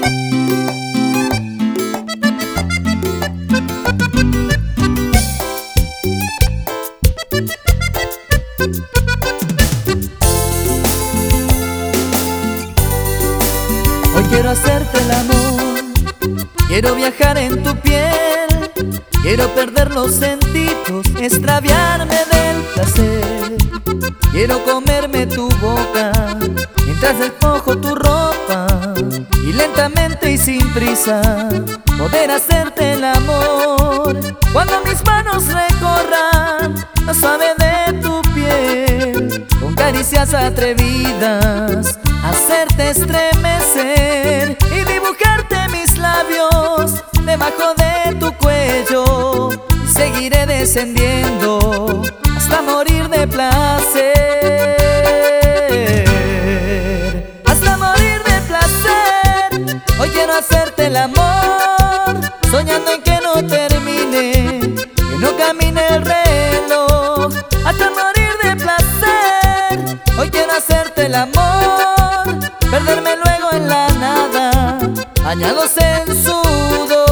Hoy quiero hacerte el amor, quiero viajar en tu piel, quiero perder los sentidos, extraviarme del placer. Quiero comerme tu boca mientras despojo tu ropa, y lentamente y sin prisa poder hacerte el amor. Cuando mis manos recorran lo suave de tu piel, con caricias atrevidas hacerte estremecer y dibujarte mis labios debajo de tu cuello, y seguiré descendiendo hasta morir de placer. Hasta morir de placer. Hoy quiero hacerte el amor, soñando en que no termine, que no camine el reloj. Hasta morir de placer. Hoy quiero hacerte el amor, perderme luego en la nada, bañados en sudor.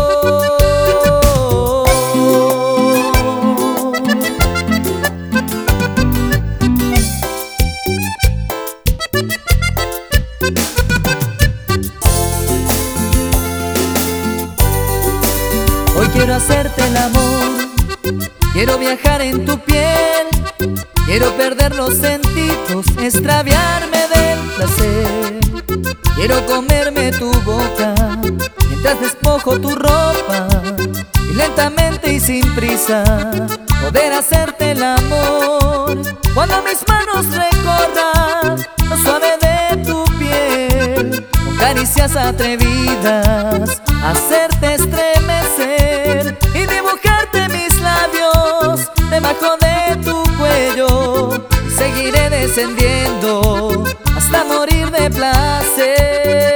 Hoy quiero hacerte el amor, quiero viajar en tu piel, quiero perder los sentidos, extraviarme del placer. Quiero comerme tu boca mientras despojo tu ropa, y lentamente y sin prisa poder hacerte el amor. Cuando mis manos recorran lo suave de tu piel, con caricias atrevidas hacerte estremecer y dibujarte mis labios debajo de tu cuello, y seguiré descendiendo hasta morir de placer.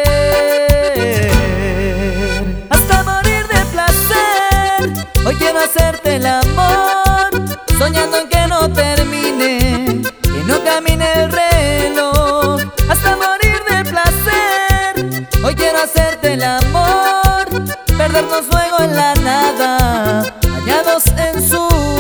Hasta morir de placer. Hoy quiero hacerte el amor, soñando en que no termine, que no camine el reloj. Hasta morir de placer. Hoy quiero hacerte el amor, perdernos luego en la nada, bañados en su